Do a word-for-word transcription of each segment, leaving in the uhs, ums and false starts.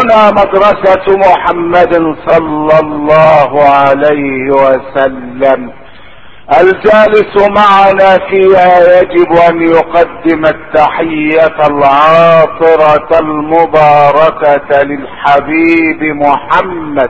هنا مدرسة محمد صلى الله عليه وسلم، الجالس معنا فيها يجب ان يقدم التحية العاطرة المباركة للحبيب محمد،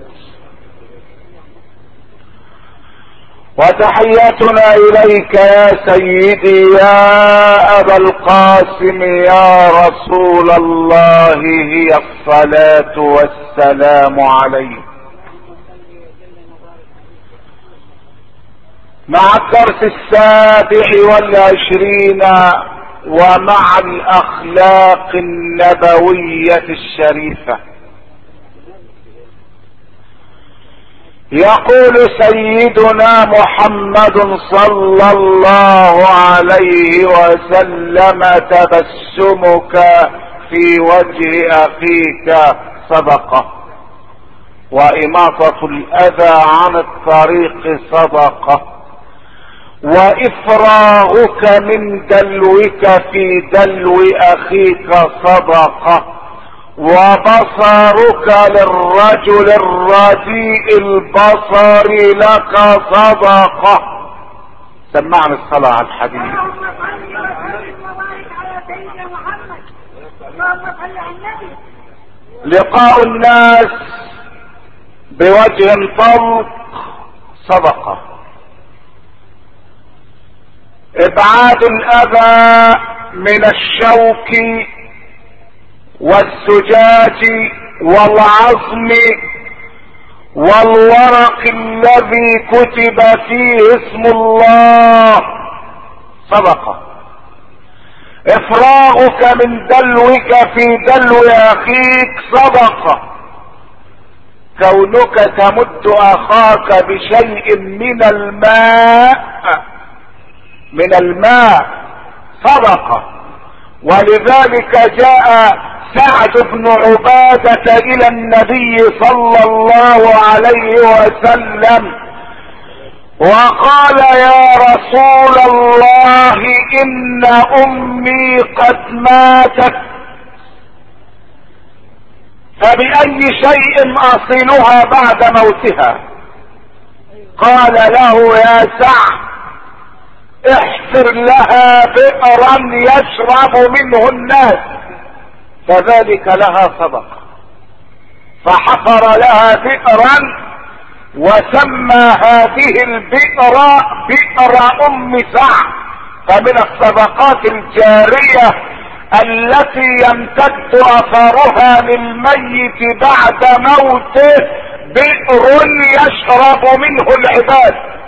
وتحياتنا اليك يا سيدي يا ابا القاسم يا رسول الله هي الصلاة والسلام عليك. مع الدرس السابع والعشرين ومع الاخلاق النبوية الشريفة، يقول سيدنا محمد صلى الله عليه وسلم: تبسمك في وجه اخيك صدقة، واماطة الاذى عن الطريق صدقة، وافراغك من دلوك في دلو اخيك صدقة، وبصرك للرجل الرديء البصر لك صدقة. سمعنا الصلاة على الحبيب. لقاء الناس بوجه طلق صدقة، ابعاد الاذى من الشوك والزجاج والعظم والورق الذي كتب فيه اسم الله صدقة، افراغك من دلوك في دلو اخيك صدقة، كونك تمد اخاك بشيء من الماء من الماء صدقة. ولذلك جاء سعد بن عبادة الى النبي صلى الله عليه وسلم وقال: يا رسول الله ان امي قد ماتت، فبأي شيء اصلها بعد موتها؟ قال له: يا سعد احفر لها بئرا يشرب منه الناس فذلك لها صدقة. فحفر لها بئرا وسمى هذه البئر بئر ام سعد. فمن الصدقات الجارية التي يمتد اثرها للميت بعد موته بئر يشرب منه العباد.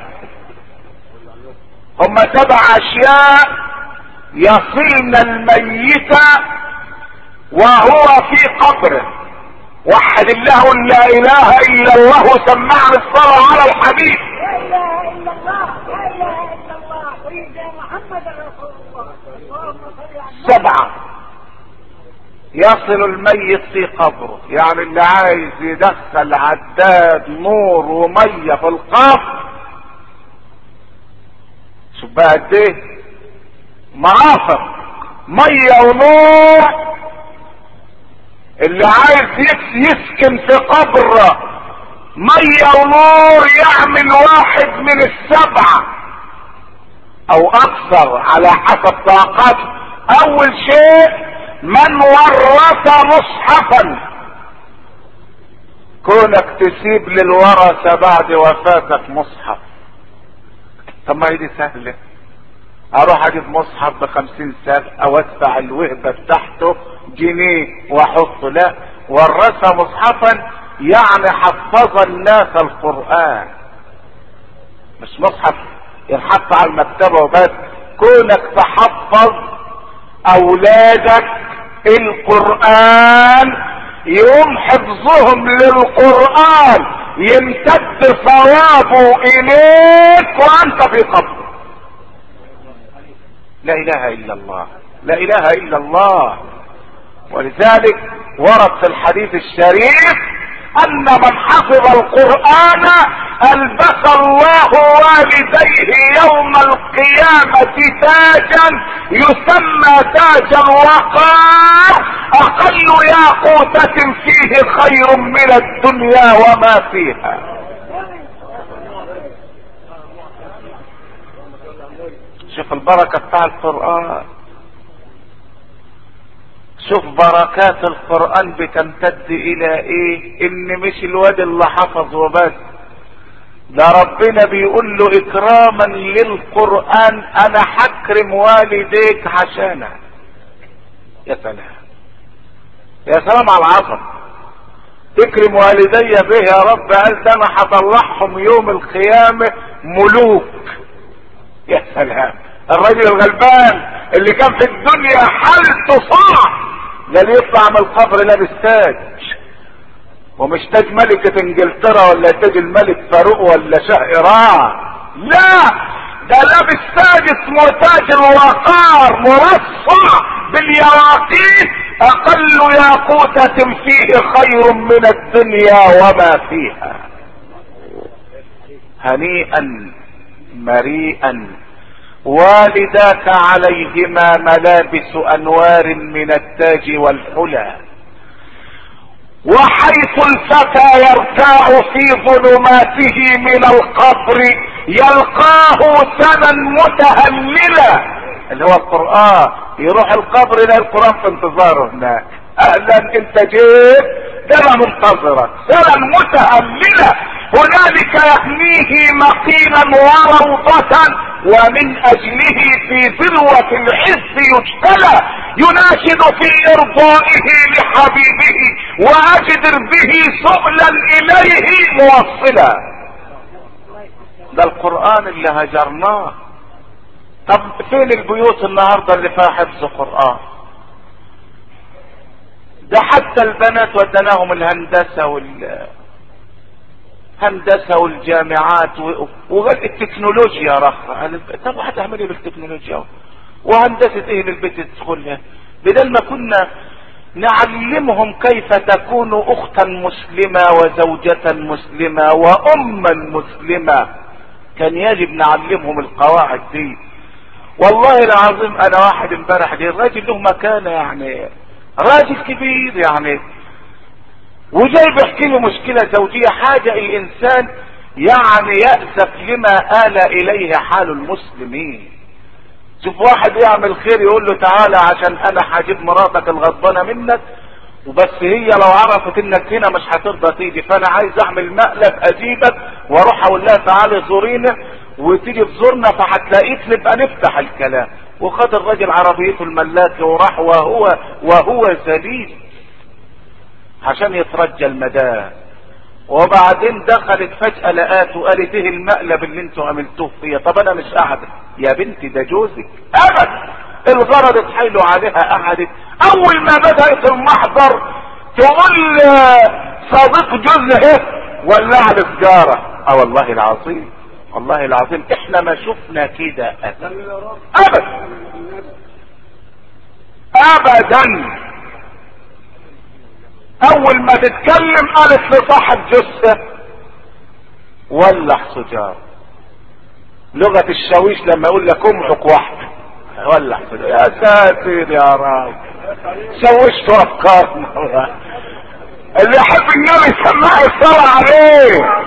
هم سبع اشياء يصلن الميت وهو في قبره. وحد الله لا اله الا الله. سمعنا الصلاة على الحبيب. لا اله الا الله لا اله الا الله سيدنا محمد رسول الله. اللهم صل على سبعة يصل الميت في قبره، يعني اللي عايز يدخل عداد نور ومية في القبر، شوف بقى قد ايه مرافق ميه ونور. اللي عايز يسكن في قبر ميه ونور يعمل واحد من السبعه او اكثر على حسب طاقته. اول شيء من ورث مصحفا، كونك تسيب للورثه بعد وفاتك مصحف. طب ما هي دي سهلة، اروح اجيب مصحف بخمسين سنة او ادفع الوهبة بتاعته جنيه واحطه. لا، ورث مصحفا يعني حفظ الناس القرآن، مش مصحف ينحط على المكتبة وبس. كونك تحفظ اولادك القرآن يوم حفظهم للقرآن يمتد ثوابه اليك وانت في قبر. لا اله الا الله لا اله الا الله. ولذلك ورد في الحديث الشريف: ان من حفظ القرآن البس الله والديه يوم القيامة تاجا يسمى تاج الوقار، اقل ياقوتة فيه خير من الدنيا وما فيها. شوف البركة بتاع القرآن، شوف بركات القرآن بتمتد الى ايه، ان مش الواد اللي حفظ وبس، ده ربنا بيقول له اكراما للقرآن انا حكرم والديك عشانه. يا سلام يا سلام على العظم، تكرم والدي به يا رب، قال ده انا هطلعهم يوم القيامة ملوك. يا سلام، الراجل الغلبان اللي كان في الدنيا حالته صعب، ده اللي يطلع من القبر لابس تاج، ومش تاج ملكة انجلترا ولا تاج الملك فاروق ولا شاه ايران، لا ده لابس تاج اسمه تاج الوقار مرصع بالياقوت، اقل ياقوتة فيه خير من الدنيا وما فيها. هنيئا مريئا والداك عليهما ملابس انوار من التاج والحلى، وحيث الفتى يرتاع في ظلماته من القبر يلقاه سنا متهللا، اللي هو القرآن، يروح القبر يلاقي القرآن في انتظاره هناك، اهلا انت جيت، ده انا منتظرك، سنا متهللا هنالك يحميه مقيلا وروضة، ومن اجله في ذروة العز يجتلى، يناشد في ارضائه لحبيبه واجدر به سؤلا اليه موصلا. ده القرآن اللي هجرناه. طب فين البيوت النهاردة اللي فيها حفظ قرآن؟ ده حتى البنات ودناهم الهندسة وال هندسة والجامعات وغير التكنولوجيا رخصة. طب هتعملي بالتكنولوجيا وهندسة ايه للبيت تدخلها؟ بدل ما كنا نعلمهم كيف تكون اختا مسلمة وزوجة مسلمة واما مسلمة، كان يجب نعلمهم القواعد دي. والله العظيم انا واحد امبارح دي الراجل له مكانة، يعني راجل كبير يعني، وجاي بيحكي لي مشكلة زوجية، حاجة الانسان يعني يأسف لما آل اليه حال المسلمين. شوف واحد يعمل خير يقول له تعالى عشان انا هجيب مراتك الغضبانة منك، وبس هي لو عرفت انك هنا مش هترضى تيجي، فانا عايز اعمل مقلب اجيبك واروح اقول لها تعالي زورينا وتيجي تزورنا، فهتلاقيك نبقى نفتح الكلام. وخد الراجل عربيته الملاكة وراح وهو وهو ذليل عشان يترجى المدام، وبعدين دخلت فجأة لقاته قالت ايه المقلب اللي انتوا عملتوه فيا؟ طب انا مش قاعدة يا بنتي، ده جوزك. ابدا، الغرض اتحايلوا عليها قعدت. اول ما بدأت المحضر تقول صديق جوزها ولع لي سجارة. اه والله العظيم، والله العظيم احنا ما شفنا كده ابدا ابدا ابدا. اول ما تتكلم قالت لصاحب جثة ولع سجارة. لغة الشاويش لما يقول لك امعك واحدة ولع سجارة. يا ساتر يا رب، شوشتوا افكارنا. اللي يحب النبي سماه الصلاة عليه.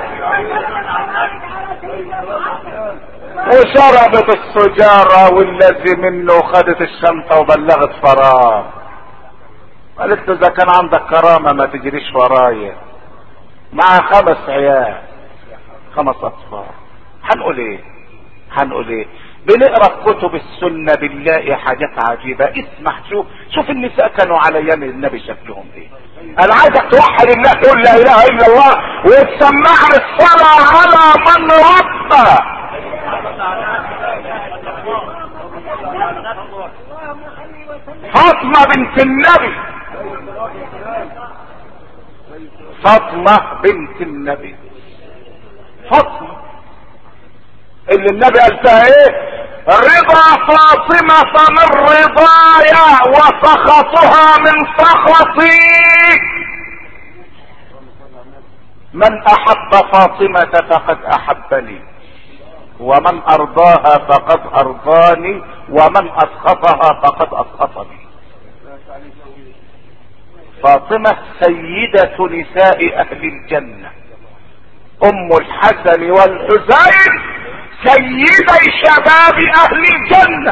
وشربت السجارة والذي منه خدت الشنطة وبلغت فراغ. قالت له اذا كان عندك كرامة ما تجريش ورايا، مع خمس عيال خمس اطفال. هنقول ايه هنقول ايه؟ بنقرا كتب السنة بنلاقي حاجات عجيبة. اسمح، شوف شوف النساء كانوا على ايام النبي شكلهم ايه. انا عايزك توحد الله، تقول لا اله الا الله وتسمعني الصلاة على من ربى. فاطمة بنت النبي، فاطمة بنت النبي، فاطمة اللي النبي قال فيها ايه؟ رضا فاطمة من رضايا وسخطها من سخطي. من احب فاطمة فقد احبني، ومن ارضاها فقد ارضاني، ومن اسخطها فقد اسخطني. فاطمة سيدة نساء اهل الجنة، ام الحسن والحسين سيدي شباب اهل الجنة.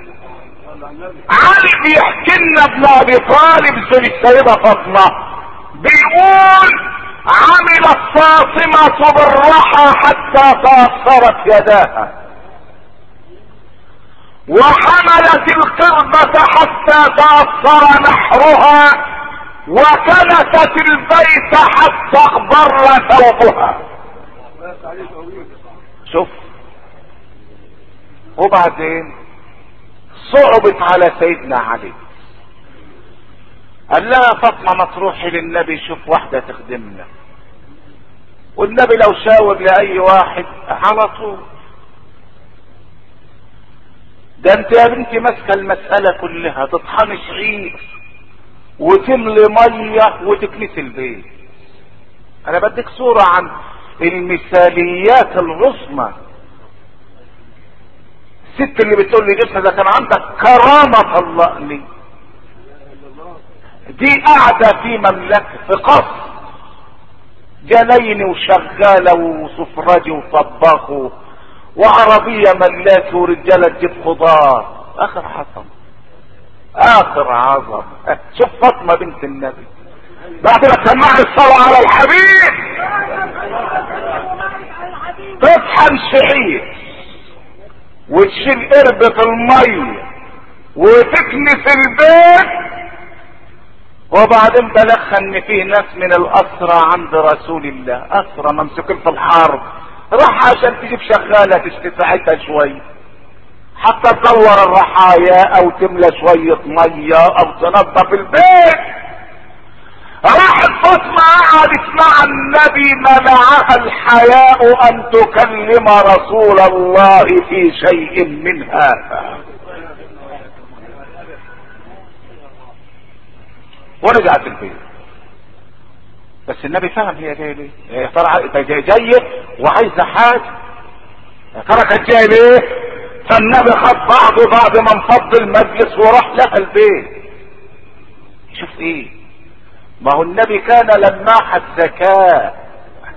علي بيحكي لنا ابن ابي طالب زي السيدة فاطمة بيقول عملت فاطمة بالرحى حتى تأثرت يداها، وحملت القربة حتى تأثر نحرها، وكنست البيت حتى اخضر ثوبها. شوف، وبعدين صعبت على سيدنا علي، قال لها فاطمة ما تروحي للنبي شوف واحدة تخدمنا. والنبي لو شاور لأي واحد على طول. ده انت يا بنتي ماسكه المسألة كلها، تطحني شعير وتملي مية وتكنسي البيت. انا بديك صورة عن المثاليات العظمى. الست اللي بتقول لي جسمها ده كان عندك كرامة الله لي، دي قاعدة في مملكة في قصر جنايني وشغالة وسفراجي وطباخ وعربية ملاكي ورجالة تجيب خضار. اخر حصن، اخر عظم. شوف فاطمة بنت النبي بعد ما سمعت الصلاة على الحبيب تطحن شعير وتشيل قربة المية وتكنس البيت. وبعدين بلغها ان فيه ناس من الاسرى عند رسول الله، اسرى ممسوكين في الحرب، راح عشان تجيب شغالة تستساعدها شوية حتى تدور الرحايا او تملى شوية مية او تنظف البيت. راحت فاطمة قعدت مع النبي، منعها الحياء ان تكلم رسول الله في شيء من هذا، ورجعت البيت. بس النبي فهم هي جايه ليه. يا ترى جايه وعايزه حاجه، يا ترى كانت جايه ليه؟ فالنبي خد بعضه بعد ما انفض المجلس وراح لها البيت. شوف ايه، ما هو النبي كان لماح الذكاء،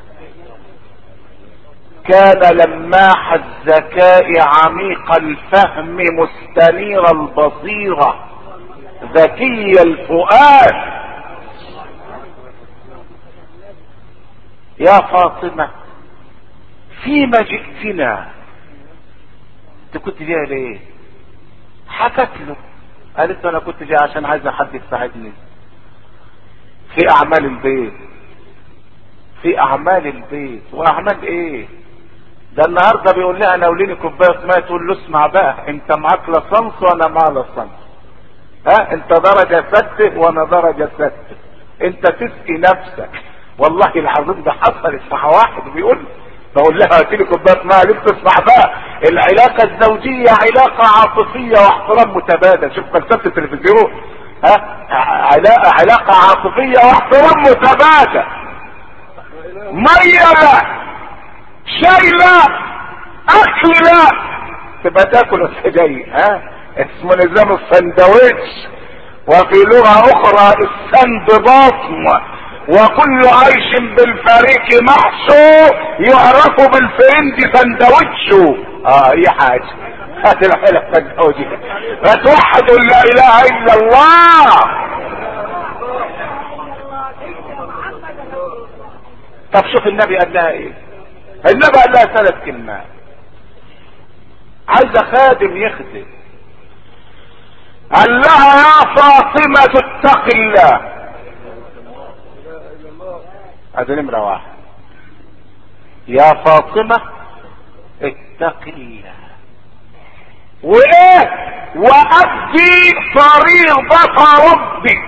كان لماح الذكاء عميق الفهم مستنير البصيرة ذكي الفؤاد. يا فاطمة فيما جئتنا؟ انت كنت جايه ليه؟ حكت له، قالت له انا كنت جاي عشان عايزه حد يساعدني في اعمال البيت. في اعمال البيت، واعمال ايه ده؟ النهارده بيقول لها ناوليني كوبايه ميه، تقول له اسمع بقى انت معاك لصنص وانا معايا لصنص، ها انت درجه سته وانا درجه سته، انت تسقي نفسك. والله العظيم ده حصلت مع واحد بيقول بقول لها هاتي لي كوبايه ميه، ليه تسمع بقى؟ العلاقه الزوجيه علاقه عاطفيه واحترام متبادل. شوف فلسفه التلفزيون، ها علاقه علاقه عاطفيه واحترام متبادل. ميه لا، شاي لا، اكل لا، تبقى تاكل السجاير. ها اسمه نظام السندوتش، وفي لغه اخرى السند بطن، وكل عيش بالفريق محشو يعرف بالفرنج سندوتشو. اه اي حاجه، هات الحلقه الزوجيه فتوحدوا لا اله الا الله. طب شوف النبي قال لها ايه؟ النبي قال لها ثلاث كلمات، عايزه خادم يخدم. قال لها يا فاطمه اتق الله، هذا نمرة واحد، يا فاطمة اتق الله. وايه؟ وأدي فريضة ربك.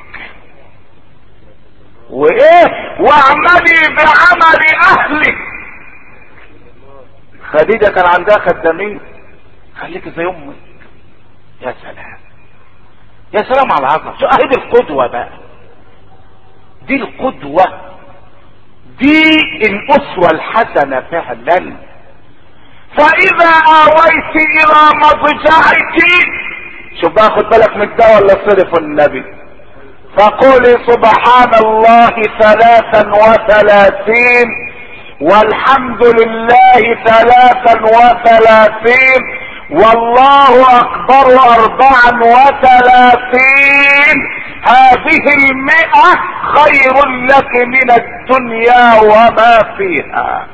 وايه؟ واعملي بعمل اهلك. خديجة كان عندها خدامين، خليك زي امك. يا سلام يا سلام على العظمة. شو اهي دي القدوة بقى، دي القدوة، دي الاسوة الحسنة فعلا. فاذا اويت الى مضجعك، شوف بقى خد بالك من ده ولا صرف النبي، فقولي سبحان الله ثلاثا وثلاثين والحمد لله ثلاثا وثلاثين والله اكبر اربعا وثلاثين، هذه المئة خير لك من الدنيا وما فيها.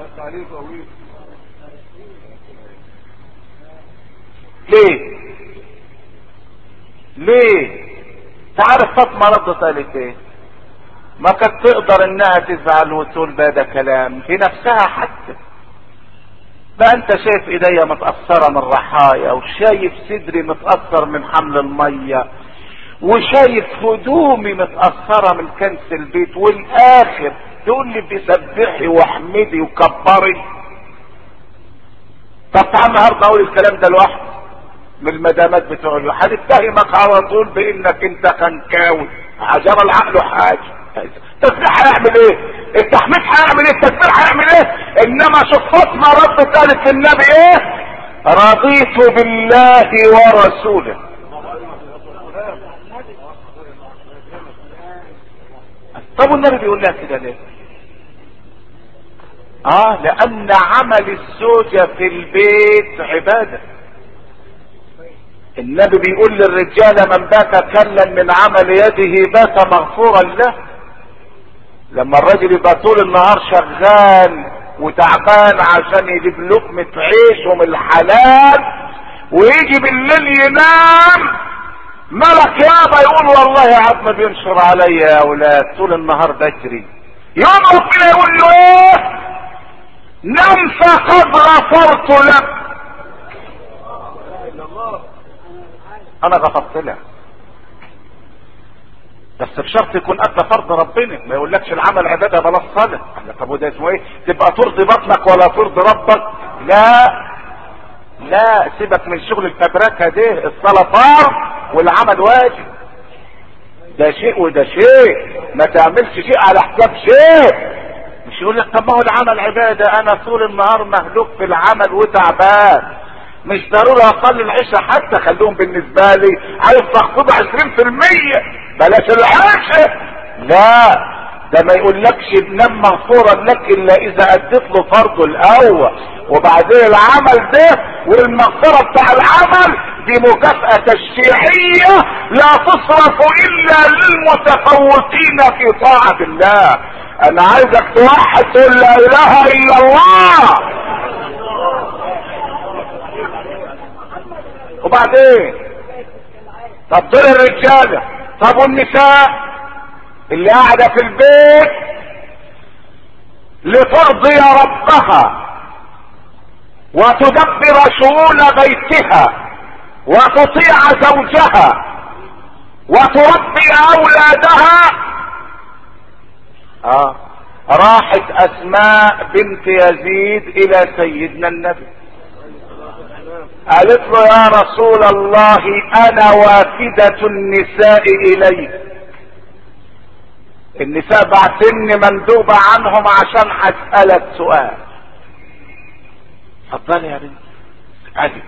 ليه ليه تعرف فاطمة ردت قالت ايه؟ ما كانت تقدر انها تزعل وتقول بقى ده كلام في نفسها حتى. بقى انت شايف ايديا متأثرة من رحايا، وشايف صدري متأثر من حمل المية، وشايف هدومي متأثرة من كنس البيت، والاخر تقول لي بسبحي واحمدي وكبري. طب تعال النهارده اقول الكلام ده لوحده من المدامات بتوع اليوم، هنتهمك على طول بانك انت خنكاوي. عجب العقل حاجه. التسبيح هيعمل ايه؟ التحميد هيعمل ايه؟ التسبيح هيعمل ايه؟ انما شوف فاطمه رد قالت للنبي ايه؟ رضيت بالله ورسوله. طب والنبي بيقول لها كده ليه؟ اه لان عمل الزوجه في البيت عباده. النبي بيقول للرجال من بات كلا من عمل يده بات مغفورا له. لما الراجل يبقى طول النهار شغال وتعبان عشان يجيب لقمة عيشه من الحلال، ويجي بالليل ينام، ملك يابا يقول والله يا عم بينشر عليا يا اولاد طول النهار بجري، يوم ربنا يقول له ايه؟ نم فقد غفرت لك. انا غفرت لك، بس بشرط يكون ادى فرض ربنا، ما يقولكش العمل عباده بلا الصلاه. طب وده اسمه ايه؟ تبقى ترضي بطنك ولا ترضي ربك؟ لا لا، سيبك من شغل الفبركه ده. الصلاه فرض والعمل واجب، ده شيء وده شيء، ما تعملش شيء على حساب شيء. مش يقول لك طب ما هو العمل عباده، انا طول النهار مهلوك في العمل وتعبان، مش ضروري اصلي العشاء حتى، خلوهم بالنسبه لي عايز تخفض عشرين في المية بلاش العشاء. لا، ده ما يقولكش نم مغفورا لك الا اذا اديت له فرضه الاول، وبعدين العمل ده والمغفره بتاع العمل دي مكافاه تشريعيه لا تصرف الا للمتفوقين في طاعه الله. انا عايزك توحد تقول لا اله الا الله. وبعدين طب دول الرجاله، طب والنساء اللي قاعده في البيت لترضي ربها وتدبر شؤون بيتها وتطيع زوجها وتربي اولادها. اه راحت اسماء بنت يزيد الى سيدنا النبي، قالت له يا رسول الله انا وافدة النساء اليك، النساء بعتني مندوبة عنهم عشان هسألك سؤال. اتفضلي يا بنت. عادي.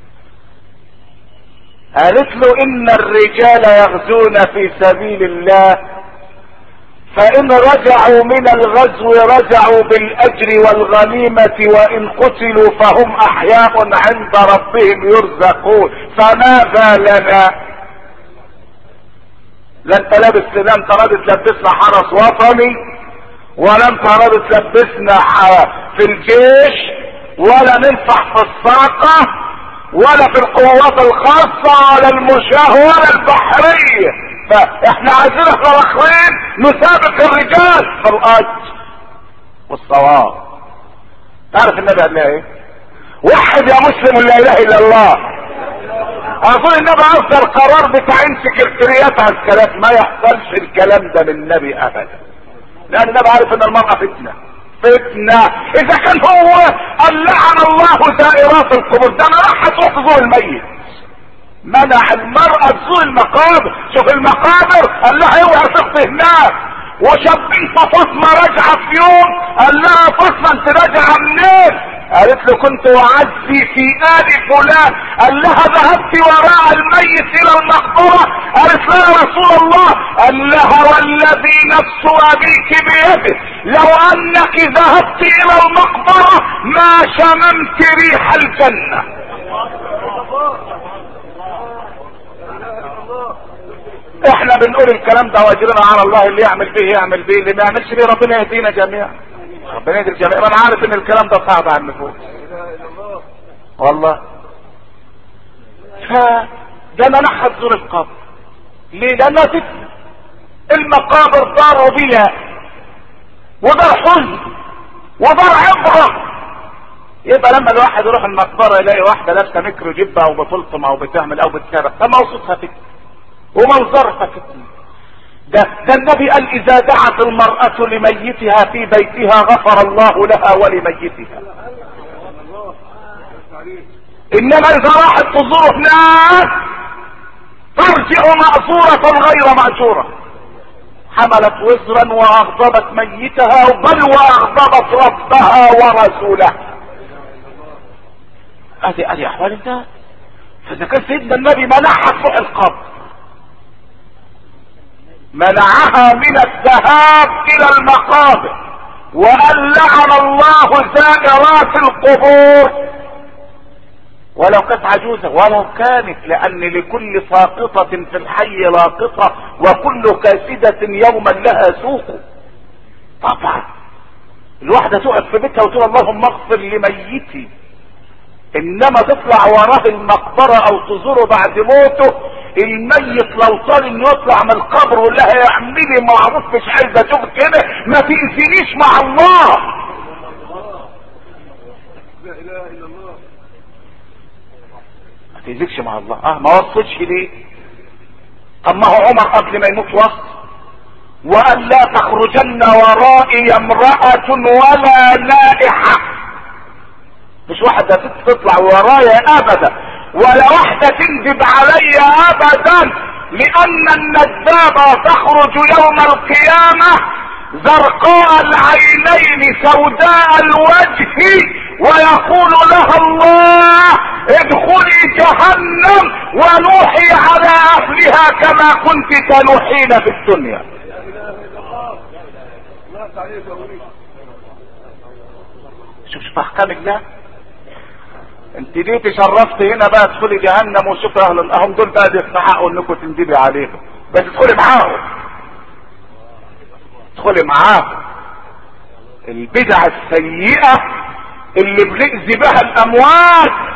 قالت له ان الرجال يغزون في سبيل الله، فان رجعوا من الغزو رجعوا بالاجر والغنيمة، وان قتلوا فهم احياء عند ربهم يرزقون، فماذا لنا؟ لا انت لابس، لا انت راضي تلبسنا حرس وطني، ولا انت راضي تلبسنا في الجيش، ولا ننفع في الصاقة، ولا في القوات الخاصة، ولا المشاة، ولا البحرية. فاحنا عايزين احنا الاخرين نسابق الرجال في الاجر والصواب. تعرف النبي قال لها ايه؟ وحد يا مسلم لا اله الا الله. اظن النبي اصدر قرار بتعيين سكرتريات عسكريات، ما يحصلش الكلام ده من النبي ابدا، لان النبي عارف ان المرأة فتنة فتنة. اذا كان هو قال لعن الله زائرات القبور، ده انا راح تروح تزور الميت، منع المرأة تزور المقابر. شوف المقابر قال لها اوعى تخطي هناك، وشاف بنت فاطمه راجعه في يوم، قال لها فاطمه انت راجعه منين؟ قالت له كنت اعزي في ال فلان. قال لها ذهبت وراء الميت الى المقبره؟ قالت له يا رسول الله. قال لها والذي نفس ابيك بيده لو انك ذهبت الى المقبره ما شممت ريح الجنه. احنا بنقول الكلام ده واجرنا على الله، اللي يعمل به يعمل به، اللي ما يعملش به ربنا يهدينا جميعا، ربنا يهدي الجميع. انا عارف ان الكلام ده صعب على النفوس والله. فده منحها تزور القبر ليه؟ لانها فتنه. المقابر دار بلا ودار حزن ودار عبره. يبقى لما الواحد يروح المقبره يلاقي واحده لابسه ميكرو جبه او بتلطم او بتعمل او بتسرق، طب ما وصفها فتنه ومنظرها فتنه. ده, ده النبي قال اذا دعت المرأة لميتها في بيتها غفر الله لها ولميتها. انما اذا راحت تزور هناك ترجع مأجورة غير مأجورة، حملت وزرا واغضبت ميتها بل واغضبت ربها ورسوله. ادي ادي احوال الناس. فاذا كان سيدنا النبي منعها تروح القبر، منعها من الذهاب الى المقابر، وان لعن الله زائرات القبور ولو كانت عجوزة ولو كانت، لان لكل ساقطة في الحي لاقطة وكل كاسدة يوما لها سوق. طبعا الواحدة تقف في بيتها وتقول اللهم اغفر لميتي، انما تطلع وراه المقبرة او تزوره بعد موته، الميت لو طال انه يطلع من القبر ولا يعملي معروف مش عايز اشوف كده، ما تأذينيش مع الله. لا اله الا الله. ما تأذيكش مع الله. اه ما وصلش ليه؟ طب ما هو عمر قبل ما يموت وصل وقال لا تخرجن ورائي امرأة ولا نائحة. مش واحدة تطلع ورايا ابدا ولا واحدة تندب علي ابدا، لان الندابة تخرج يوم القيامة زرقاء العينين سوداء الوجه ويقول لها الله ادخلي جهنم ونوحي على اهلها كما كنت تنوحين في الدنيا. شوف شوف احكام الله. انت ليه تشرفت هنا بقى تدخلي جهنم وشوف اهل الاهم دول بقى يستحقوا انكم تندبي عليهم، بس تدخلي معاهم، تدخلي معاهم. البدع السيئة اللي بنأذي بها الاموات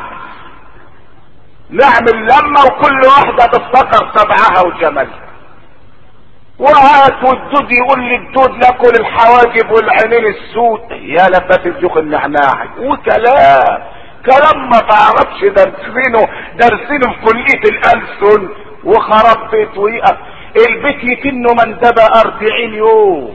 نعمل لما وكل واحدة تفتكر سبعها وجملها، وهات والدود يقول لي الدود لكل الحواجب والعينين السود يا لفات الجوخ النعناعي، وكلام كلام ما تعرفش درسينه درسينه في كلية الألسن، وخرب بيت ويقف البيت يكنه مندبة أربعين يوم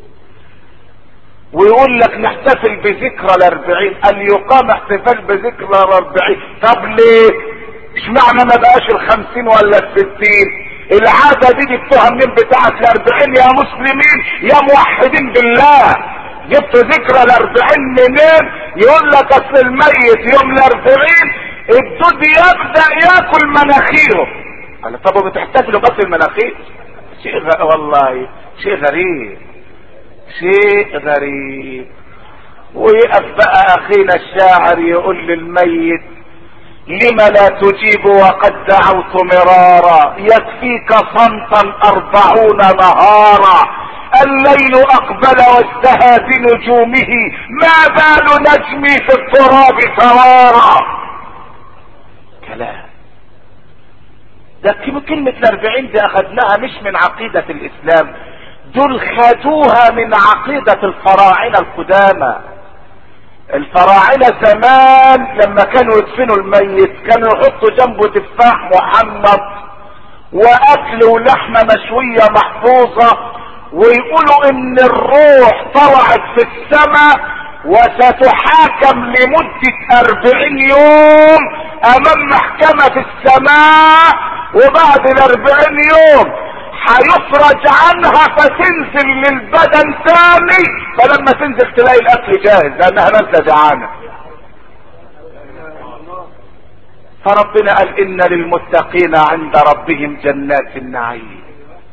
ويقول لك نحتفل بذكرى الأربعين، أن يقام احتفال بذكرى الأربعين. طب ليه؟ اشمعنى ما بقاش الخمسين ولا الستين؟ العادة دي جبتوها منين بتاعت الأربعين يا مسلمين يا موحدين بالله؟ جبت ذكرى الأربعين منين؟ يقول لك اصل الميت يوم الأربعين الدود يبدأ ياكل مناخيره. قال طب وبتحتفلوا بس المناخير؟ شيء غ... والله شيء غريب شيء غريب. ويقف بقى اخينا الشاعر يقول للميت لم لا تجيب وقد دعوت مرارا يكفيك صمتا أربعون نهارا الليل اقبل وازدهى بنجومه ما بال نجمي في التراب توارى. كلام ده كلمة الاربعين دي اخذناها مش من عقيدة الاسلام، دول خدوها من عقيدة الفراعنة القدامى. الفراعنة زمان لما كانوا يدفنوا الميت كانوا يحطوا جنبه تفاح محمد واكل ولحمة مشوية محفوظة، ويقولوا ان الروح طلعت في السماء وستحاكم لمدة اربعين يوم امام محكمة في السماء، وبعد الاربعين يوم هيفرج عنها فتنزل للبدن تاني، فلما تنزل تلاقي الاكل جاهز لانها نازله جعانه. فربنا قال ان للمتقين عند ربهم جنات النعيم.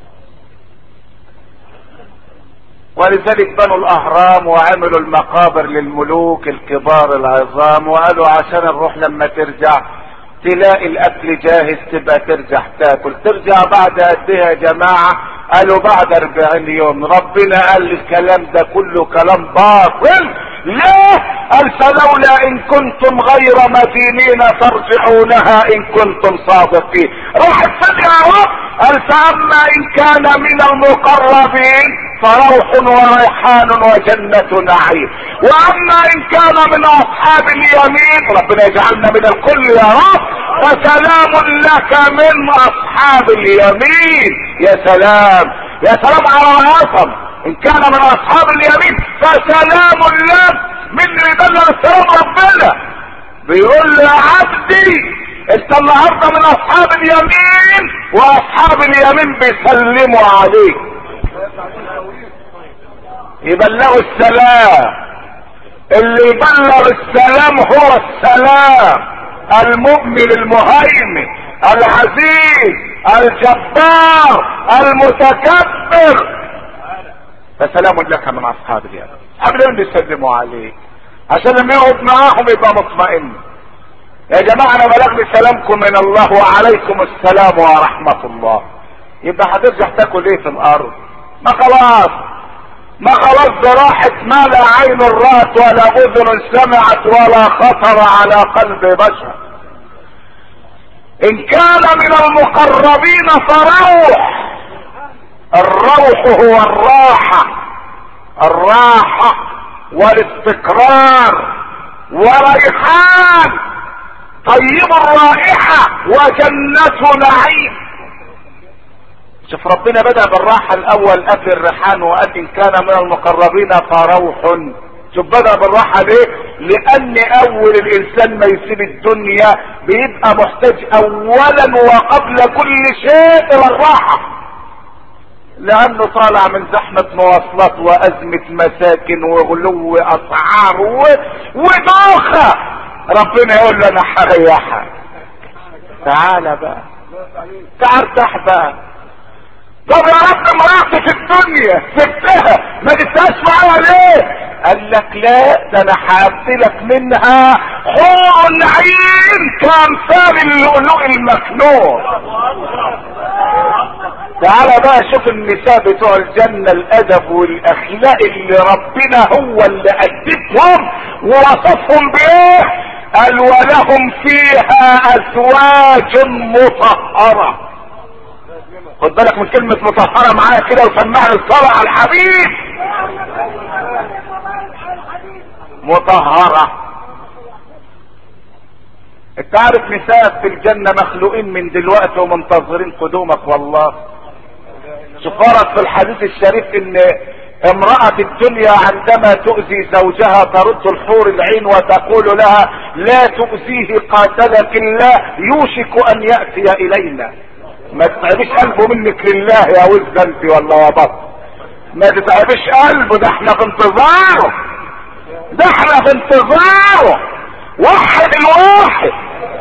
ولذلك بنوا الاهرام وعملوا المقابر للملوك الكبار العظام، وقالوا عشان الروح لما ترجع تلاقي الاكل جاهز تبقى ترجع تاكل. ترجع بعد قد ايه يا جماعه؟ قالوا بعد اربعين يوم. ربنا قال الكلام ده كله كلام باطل. ليه؟ قال فلولا ان كنتم غير مدينين ترجعونها ان كنتم صادقين. راحت فين يا رب؟ قال فاما ان كان من المقربين فروح وريحان وجنة نعيم، واما ان كان من اصحاب اليمين، ربنا يجعلنا من الكل يا رب، فسلام لك من اصحاب اليمين. يا سلام يا سلام على العصم. ان كان من اصحاب اليمين فسلام لك. من اللي بلغ السلام؟ ربنا بيقول له يا عبدي انت النهارده من اصحاب اليمين، واصحاب اليمين بيسلموا عليك. يبلغوا السلام. اللي يبلغ السلام هو السلام، المؤمن المهيمن العزيز الجبار المتكبر. فسلام لك من اصحاب اليمين. اصحاب اليمين بيسلموا عليك عشان لما يقعد معاهم يبقى مطمئن. يا جماعه انا بلغني سلامكم من الله وعليكم السلام ورحمه الله. يبقى هترجع تاكل ايه في الارض؟ ما خلاص ما خلاص ده راحت ما لا عين رأت ولا اذن سمعت ولا خطر على قلب بشر. ان كان من المقربين فروح. الروح هو الراحة، الراحة والاستقرار، وريحان طيب الرائحة وجنة نعيم. شوف ربنا بدأ بالراحة الاول قبل الريحان، وقال ان كان من المقربين فروح. شوف بدأ بالراحة ليه؟ لان اول الانسان ما يسيب الدنيا بيبقى محتاج اولا وقبل كل شيء الى الراحة، لانه طالع من زحمة مواصلات وازمة مساكن وغلو اسعار ودوخة. ربنا يقول له انا هريحك، تعالى بقى تعال ارتاح بقى. طب يا رب مراتي في الدنيا سبتها ما جبتهاش معايا ليه؟ قال لك لا ده انا هابدلك منها حور العين كامثال اللؤلؤ المكنون. تعالى بقى شوف النساء بتوع الجنة الادب والاخلاق اللي ربنا هو اللي ادبهم ووصفهم بايه. قال ولهم فيها ازواج مطهرة. خد بالك من كلمة مطهرة معايا كده وسمعني الصلاة على الحبيب. مطهرة. انت عارف نساء في الجنة مخلوقين من دلوقتي ومنتظرين قدومك. والله شوف ورد في الحديث الشريف ان امرأة الدنيا عندما تؤذي زوجها ترد الحور العين وتقول لها لا تؤذيه قاتلك الله يوشك ان يأتي الينا. ما تتعبش قلبه منك لله يا وزة انت ولا وبط. ما تتعبش قلبه، ده احنا في انتظاره، ده احنا في انتظاره. وحد الواحد.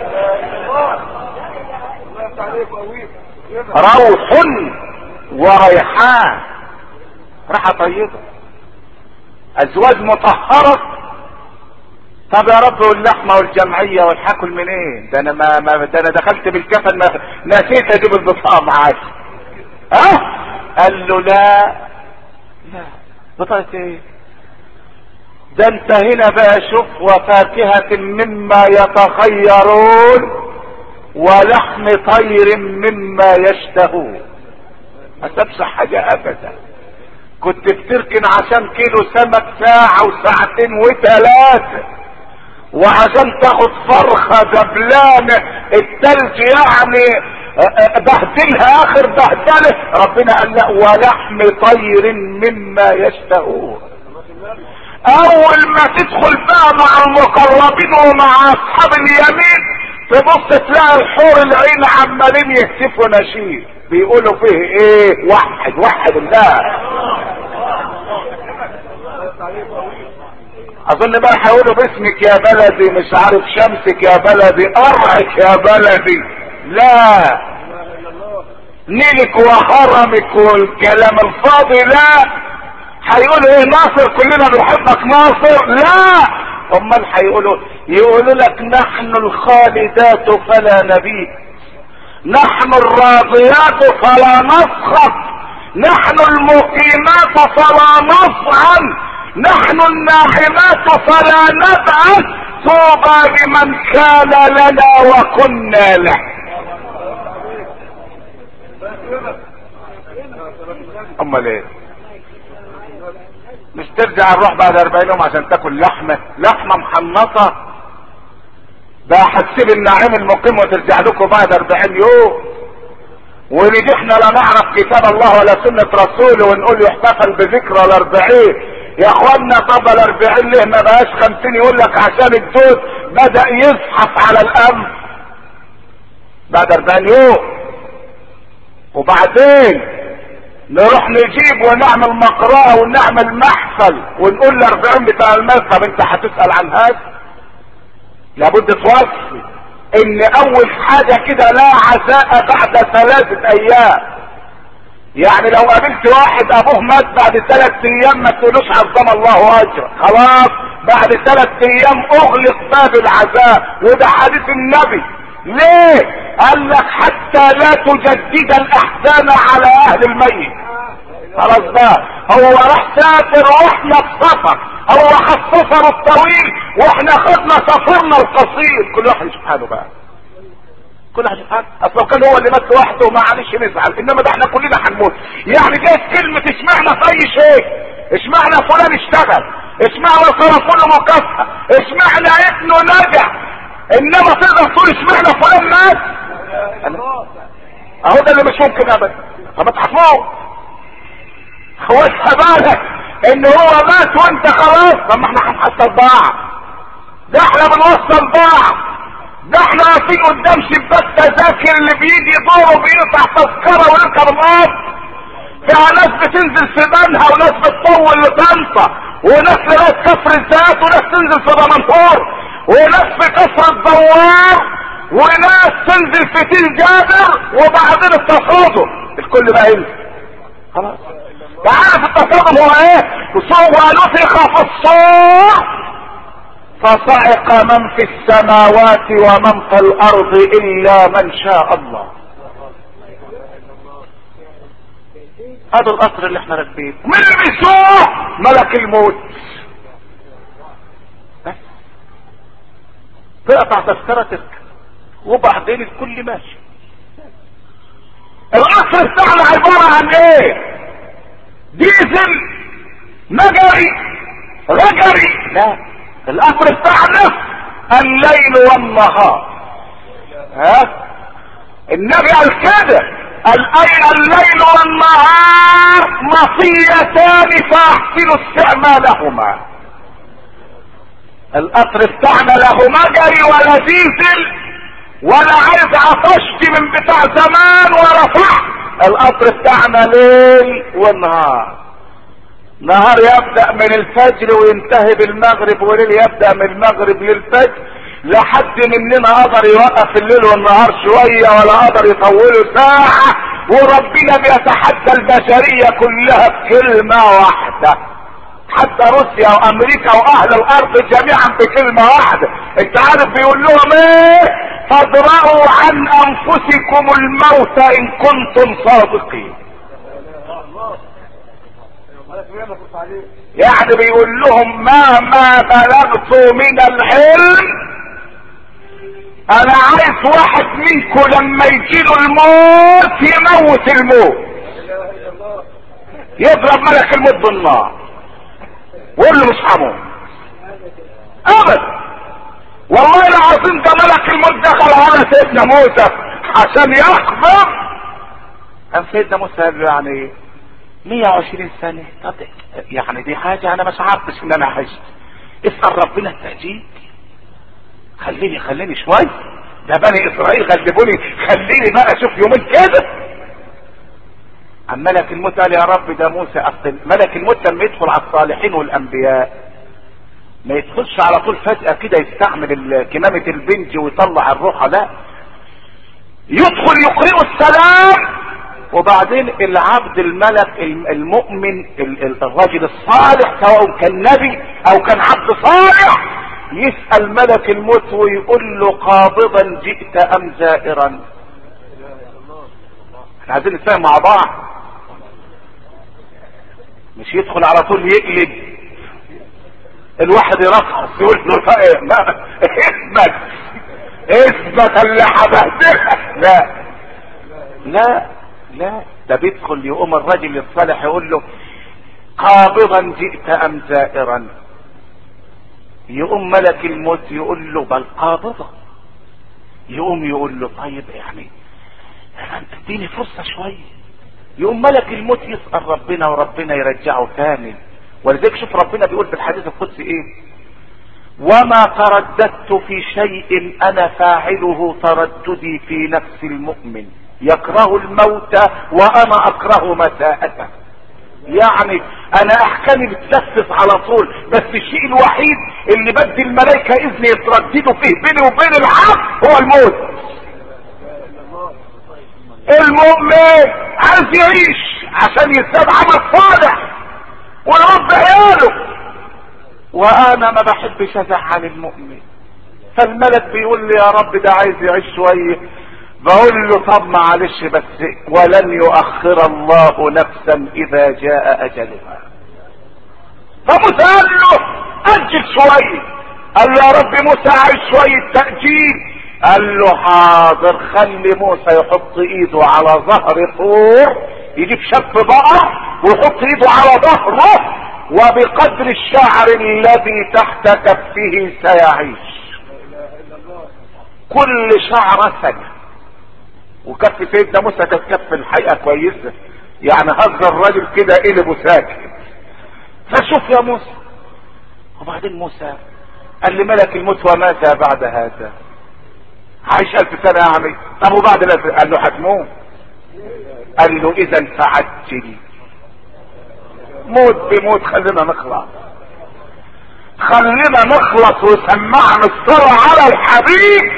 روح وريحان، راحة طيبة، ازواج مطهرة. طب يا رب واللحمة والجمعية والحاكل من ايه؟ ده انا ما, ما ده انا دخلت بالكفن ما نسيت اجيب البطاقة معاك. اه قال له لا لا بطاقة ايه؟ ده انت هنا بقى شوف وفاكهة مما يتخيرون ولحم طير مما يشتهون. ما سابش حاجة ابدا. كنت بتركن عشان كيلو سمك ساعة وساعتين وثلاثة، وعشان تاخد فرخة دبلانة التلج يعني بهدلها اخر بهدله. ربنا قال لا ولحم طير مما يشتهون. اول ما تدخل بقى مع المقربين ومع اصحاب اليمين تبص تلاقي الحور العين عمالين يهتفوا نشيد. بيقولوا فيه ايه؟ وحد وحد الله. اظن بقى هيقولوا باسمك يا بلدي، مش عارف شمسك يا بلدي، قرعك يا بلدي. لا، نيلك وحرمك والكلام الفاضي. لا، هيقولوا ايه؟ ناصر، كلنا بنحبك ناصر. لا، امال هيقولوا يقولوا لك نحن الخالدات فلا نبيت، نحن الراضيات فلا نسخط، نحن المقيمات فلا نصعن، نحن الناعمات فلا نبعث، طوبى لمن كان لنا وكنا له. امال ايه؟ مش ترجع نروح بعد اربعين يوم عشان تاكل لحمه لحمه محنطه؟ ده هتسيب النعيم المقيم وترجع لكم بعد اربعين يوم. ونيجي احنا لا نعرف كتاب الله ولا سنه رسوله ونقول يحتفل بذكرى الاربعين. يا اخوانا طب الاربعين ليه ما بقاش خمسين؟ يقول لك عشان الدود بدأ يزحف على الامر بعد اربعين يوم. وبعدين نروح نجيب ونعمل مقرأة ونعمل محفل ونقول الاربعين بتاع المال. طب انت هتسأل عن هذا؟ لابد توصي ان اول حاجة كده لا عزاء بعد ثلاثة ايام. يعني لو قابلت واحد ابوه مات بعد ثلاث ايام ما تقولوش عظم الله اجره، خلاص بعد ثلاث ايام اغلق باب العزاء. وده حديث النبي. ليه؟ قال لك حتى لا تجدد الاحزان على اهل الميت. خلاص بقى، هو راح سافر واحنا في سفر، هو خد سفر الطويل واحنا خدنا سفرنا القصير. كل واحد يشوف حاله بقى، كل واحد يشوف حاله. اصل كان هو اللي مات لوحده معلش نزعل، انما ده احنا كلنا هنموت. يعني جايز كلمة اشمعنى في اي شيء، اشمعنى فلان اشتغل، اشمعنى الكرفون مكافأة، اشمعنى ابنه نجح، انما تقدر تقول اشمعنى فلان مات؟ اهو ده اللي مش ممكن ابدا. طب تحفظوه هو بالك ان هو مات وانت خلاص؟ طب ما احنا هنحصل بعض، ده احنا بنوصل بعض، ده احنا واقفين قدام شباك تذاكر اللي بيجي دوره بيقطع تذكره ويركب القطر. فيها ناس بتنزل في بنها وناس بتطول لطنطا وناس لغايه كفر الذات وناس تنزل في دمنهور وناس في كفر الدوار وناس تنزل في تل جابر وبعدين التصادم الكل بقى ينزل. خلاص تعرف التصادم هو ايه؟ وصوه نفخ في الصور فصعق من في السماوات ومن في الارض الا من شاء الله. هذا القطر اللي احنا راكبينه من اللي بيسوق ملك الموت. بس تقطع تذكرتك وبعدين الكل ماشي. القطر بتاعنا عبارة عن ايه؟ ديزل مجري رجري؟ لا، القطر بتاعنا الليل والنهار. ها النبي قال كده، الاي الليل والنهار مطيتان فاحسنوا استعمالهما. القطر بتاعنا له مجري ولا ديزل ولا عايز عطشت من بتاع زمان ورفع. القطر بتاعنا ليل والنهار، نهار يبدأ من الفجر وينتهي بالمغرب، وليل يبدأ من المغرب للفجر. لحد مننا قدر يوقف الليل والنهار شوية ولا قدر يطوله ساعة، وربنا بيتحدى البشرية كلها بكلمة واحدة. حتى روسيا وامريكا واهل الارض جميعا بكلمة واحدة. انت عارف بيقول لهم ايه؟ فادرأوا عن انفسكم الموت ان كنتم صادقين. يعني بيقول لهم مهما بلغتوا من العلم انا عايز واحد منكم لما يجيله الموت يموت الموت، يضرب ملك الموت بالنار ويقول له مش هموت ابدا. والله العظيم ده ملك الموت دخل على سيدنا موسى عشان يخبر. قام سيدنا موسى قال له يعني ايه مية وعشرين سنة؟ طب يعني دي حاجة انا مش عارفش ان انا عشت. اسأل ربنا التأجيل، خليني خليني شوي، ده بني اسرائيل غلبوني، خليني بقى اشوف يومين كده. عن ملك الموت قال يا رب ده موسى. اصل ملك الموت لما يدخل على الصالحين والانبياء ما يدخلش على طول فجأة كده يستعمل كمامة البنج ويطلع الروح، لا، يدخل يقرئ السلام، وبعدين العبد الملك المؤمن الرجل الصالح سواء كان نبي او كان عبد صالح يسأل ملك الموت ويقول له قابضا جئت ام زائرا. احنا عايزين نتفاهم مع بعض، مش يدخل على طول يقلب الواحد يرفض يقول له اثبت اثبت اللي حبهتها. لا لا لا، ده بيدخل يقوم الرجل الصالح يقول له قابضا جئت ام زائرا، يقوم ملك الموت يقول له بل قابضا، يقوم يقول له طيب يعني انت اديني فرصة شوية. يقوم ملك الموت يسأل ربنا وربنا يرجعه ثاني. ولذلك شوف ربنا بيقول في الحديث القدسي ايه: وما ترددت في شيء انا فاعله ترددي في نفس المؤمن يكره الموت وانا اكره مساءته. يعني انا احكامي بتنفذ على طول، بس الشيء الوحيد اللي بدي الملائكة اذن يترددوا فيه بيني وبين العبد هو الموت. المؤمن عايز يعيش عشان يزداد عمل صالح ويرد عياله، وانا ما بحبش ازعل المؤمن. فالملك بيقول لي يا رب ده عايز يعيش شوية، بقول له طب معلش بس ولن يؤخر الله نفسا اذا جاء اجلها. فموسى قال له اجل شوية، قال له يا رب موسى عايز شوية تأجيل. قال له حاضر، خلي موسى يحط ايده على ظهر طور، يجيب شاب بقر ويحط ايده على ظهره، وبقدر الشعر الذي تحت كفه سيعيش. كل شعر سنة. وكف سيدنا موسى كانت كف الحقيقة كويسة، يعني هز الراجل كده قلبه ساكت. فشوف يا موسى. وبعدين موسى قال لملك الموت وماذا بعد هذا؟ عايش الف سنة يعني. طب وبعد الالف؟ قال له هتموت. قال له اذا فعجل، موت بموت، خلينا نخلص خلينا نخلص وسمعنا الصلاة على الحبيب.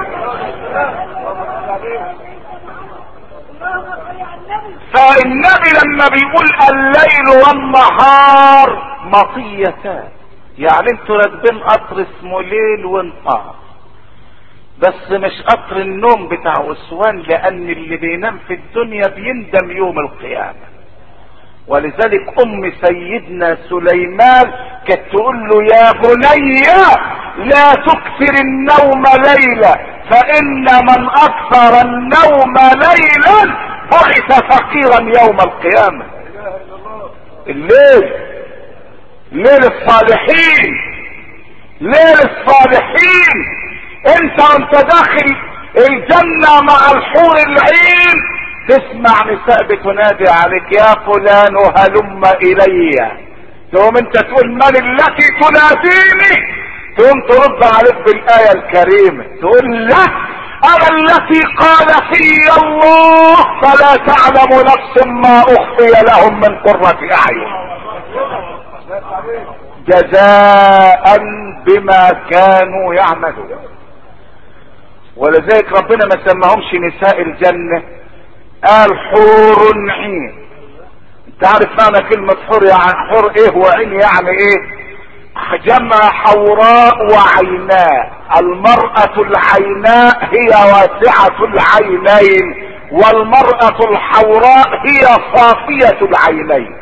فالنبي لما بيقول الليل والنهار مطيتان، يعني انتوا راكبين قطر اسمه ليل ونهار، بس مش قطر النوم بتاع اسوان، لان اللي بينام في الدنيا بيندم يوم القيامة. ولذلك ام سيدنا سليمان كانت تقول له يا بني لا تكثر النوم ليلا، فان من اكثر النوم ليلا بعث فقيرا يوم القيامة. الليل ليل الصالحين، ليل الصالحين. انت وانت داخل الجنة مع الحور العين تسمع نساء بتنادي عليك يا فلان هلم الي، تقوم انت تقول من التي تناديني؟ تقوم ترد عليك بالايه الكريمه تقول لا انا التي قال في الله فلا تعلم نفس ما اخفي لهم من قرة اعين جزاء بما كانوا يعملون. ولذلك ربنا ما سماهمش نساء الجنة، قال حور عين. انت عارف معنى كلمة حور؟ يعني حور ايه وعين يعني ايه؟ جمع حوراء وعيناء. المرأة العيناء هي واسعة العينين، والمرأة الحوراء هي صافية العينين.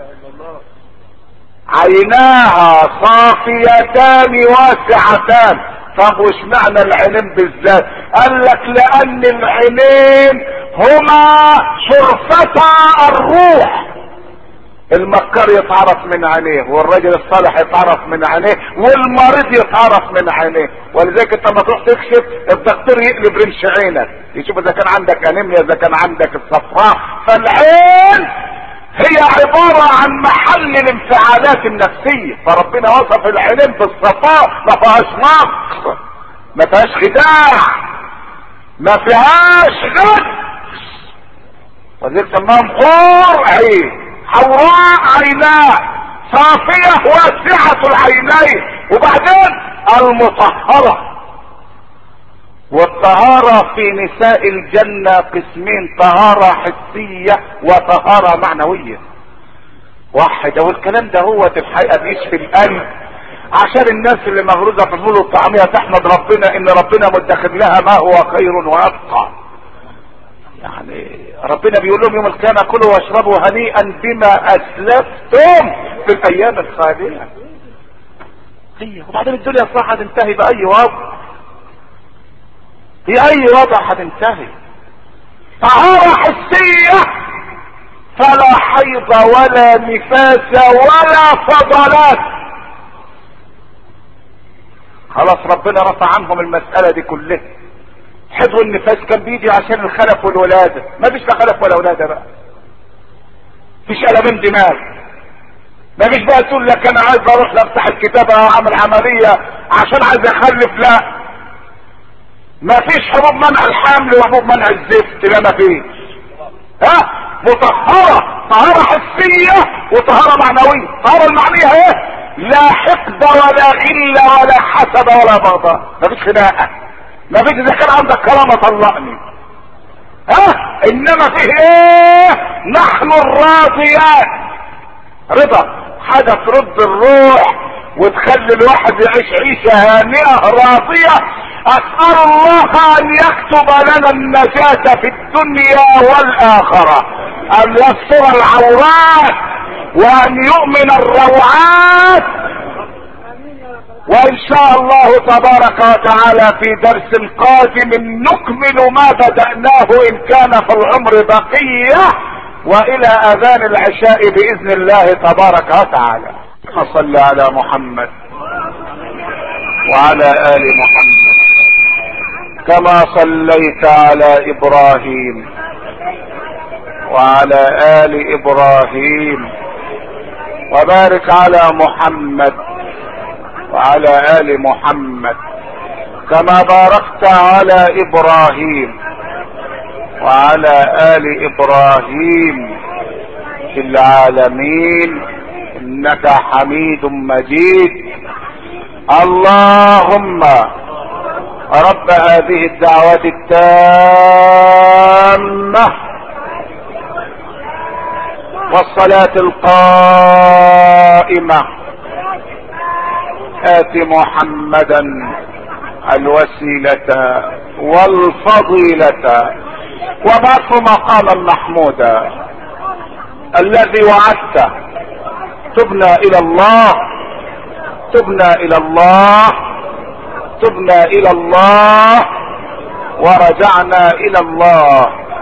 عيناها صافيتان واسعتان. طب وش معنى العينين بالذات؟ قال لك لان العينين هما شرفتا الروح. المكار يتعرف من عينيه، والرجل الصالح يتعرف من عينيه، والمريض يتعرف من عينيه. ولذلك انت لما تروح تكشف الدكتور يقلب رمش عينك يشوف اذا كان عندك انيميا، اذا كان عندك الصفراء. فالعين هي عبارة عن محل الانفعالات النفسية، فربنا وصف العينين بالصفاء، ما فيهاش نقص، ما فيهاش خداع، ما فيهاش غش. وذلك سماهم حور عين، حوراء عيناه، صافية واسعة العينين. وبعدين المطهرة. والطهارة في نساء الجنة قسمين، طهارة حسية وطهارة معنوية. واحدة. والكلام ده هو في الحقيقة بيشفي القلب، عشان الناس اللي مغروزة في الفول والطعمية تحمد ربنا ان ربنا مدخر لها ما هو خير وابقى. يعني ربنا بيقول لهم يوم القيامة كلوا واشربوا هنيئا بما اسلفتم في الايام الخالية. هي وبعدين الدنيا صح هتنتهي باي وضع، باي وضع هتنتهي. طهارة حسية، فلا حيض ولا نفاس ولا فضلات. خلاص ربنا رفع عنهم المسألة دي كلها. حيض والنفاس كان بيجي عشان الخلف والولادة، ما فيش لا خلف ولا ولادة بقى، فيش قلبين دماغ. ما فيش بقى تقول لك انا عايز اروح افتح الكتابة واعمل عملية عشان عايز اخلف، لا. ما فيش حبوب منع الحمل وحبوب منع الزفت، لا ما فيش. ها مطهرة، طهارة حسية وطهارة معنوية. الطهارة المعنوية ايه؟ لا حقد ولا غل ولا حسد ولا بغضاء، ما فيش خناقة، ما فيش اذا كان عندك كرامة طلقني. ها انما فيه ايه؟ نحن الراضيات. رضا، حاجة ترد الروح وتخلي الواحد يعيش عيشة هانئة راضية. اسأل الله ان يكتب لنا النجاة في الدنيا والاخرة، ان يستر العورات وان يؤمن الروعات. وان شاء الله تبارك وتعالى في درس قادم نكمل ما بدأناه ان كان في العمر بقية، والى اذان العشاء باذن الله تبارك وتعالى. صل على محمد وعلى ال محمد كما صليت على ابراهيم وعلى ال ابراهيم، وبارك على محمد وعلى ال محمد كما باركت على ابراهيم وعلى ال ابراهيم في العالمين انك حميد مجيد. اللهم رب هذه الدعوة التامة والصلاة القائمة آت محمدا الوسيلة والفضيلة وبعث مقاما محمودا الذي وعدته. تبنا الى الله، تبنا الى الله، تبنا الى الله، ورجعنا الى الله،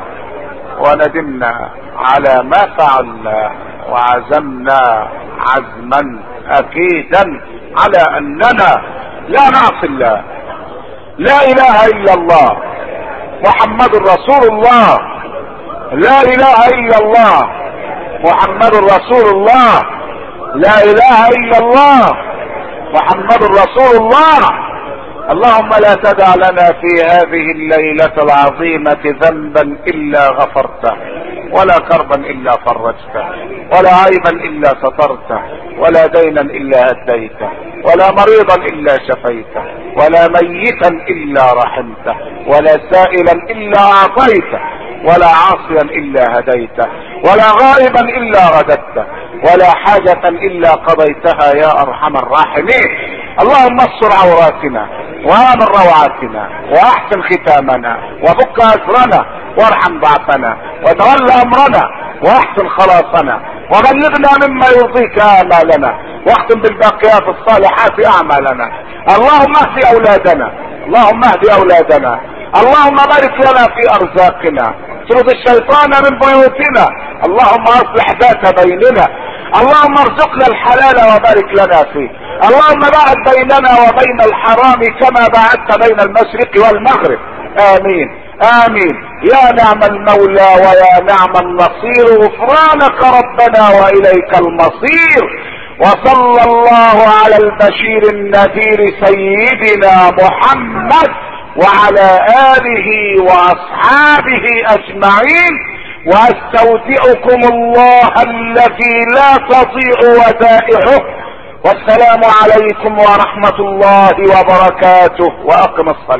وندمنا على ما فعلنا، وعزمنا عزما اكيدا على اننا لا نعصي الله. لا اله الا الله محمد رسول الله، لا اله الا الله محمد رسول الله، لا اله الا الله محمد رسول الله. اللهم لا تدع لنا في هذه الليلة العظيمة ذنبا الا غفرته، ولا كربا الا فرجته، ولا عيبا الا سترته، ولا دينا الا اديته، ولا مريضا الا شفيته، ولا ميتا الا رحمته، ولا سائلا الا اعطيته، ولا عاصيا الا هديته، ولا غائبا الا رددته، ولا حاجة الا قضيتها يا ارحم الراحمين. اللهم استر عوراتنا وامن روعاتنا واحسن ختامنا وفك اسرنا وارحم ضعفنا وتولى امرنا واحسن خلاصنا وبلغنا مما يرضيك امالنا واختم بالباقيات الصالحات اعمالنا. اللهم اهد اولادنا، اللهم اهد اولادنا، اللهم بارك لنا في ارزاقنا، اطرد الشيطان من بيوتنا، اللهم اصلح ذات بيننا، اللهم ارزقنا الحلال وبارك لنا فيه، اللهم باعد بيننا وبين الحرام كما باعدت بين المشرق والمغرب. امين امين. يا نعم المولى ويا نعم النصير، غفرانك ربنا واليك المصير. وصلى الله على البشير النذير سيدنا محمد وعلى اله واصحابه اجمعين. واستودعكم الله الذي لا تضيع ودائعه. والسلام عليكم ورحمة الله وبركاته. واقم الصلاة.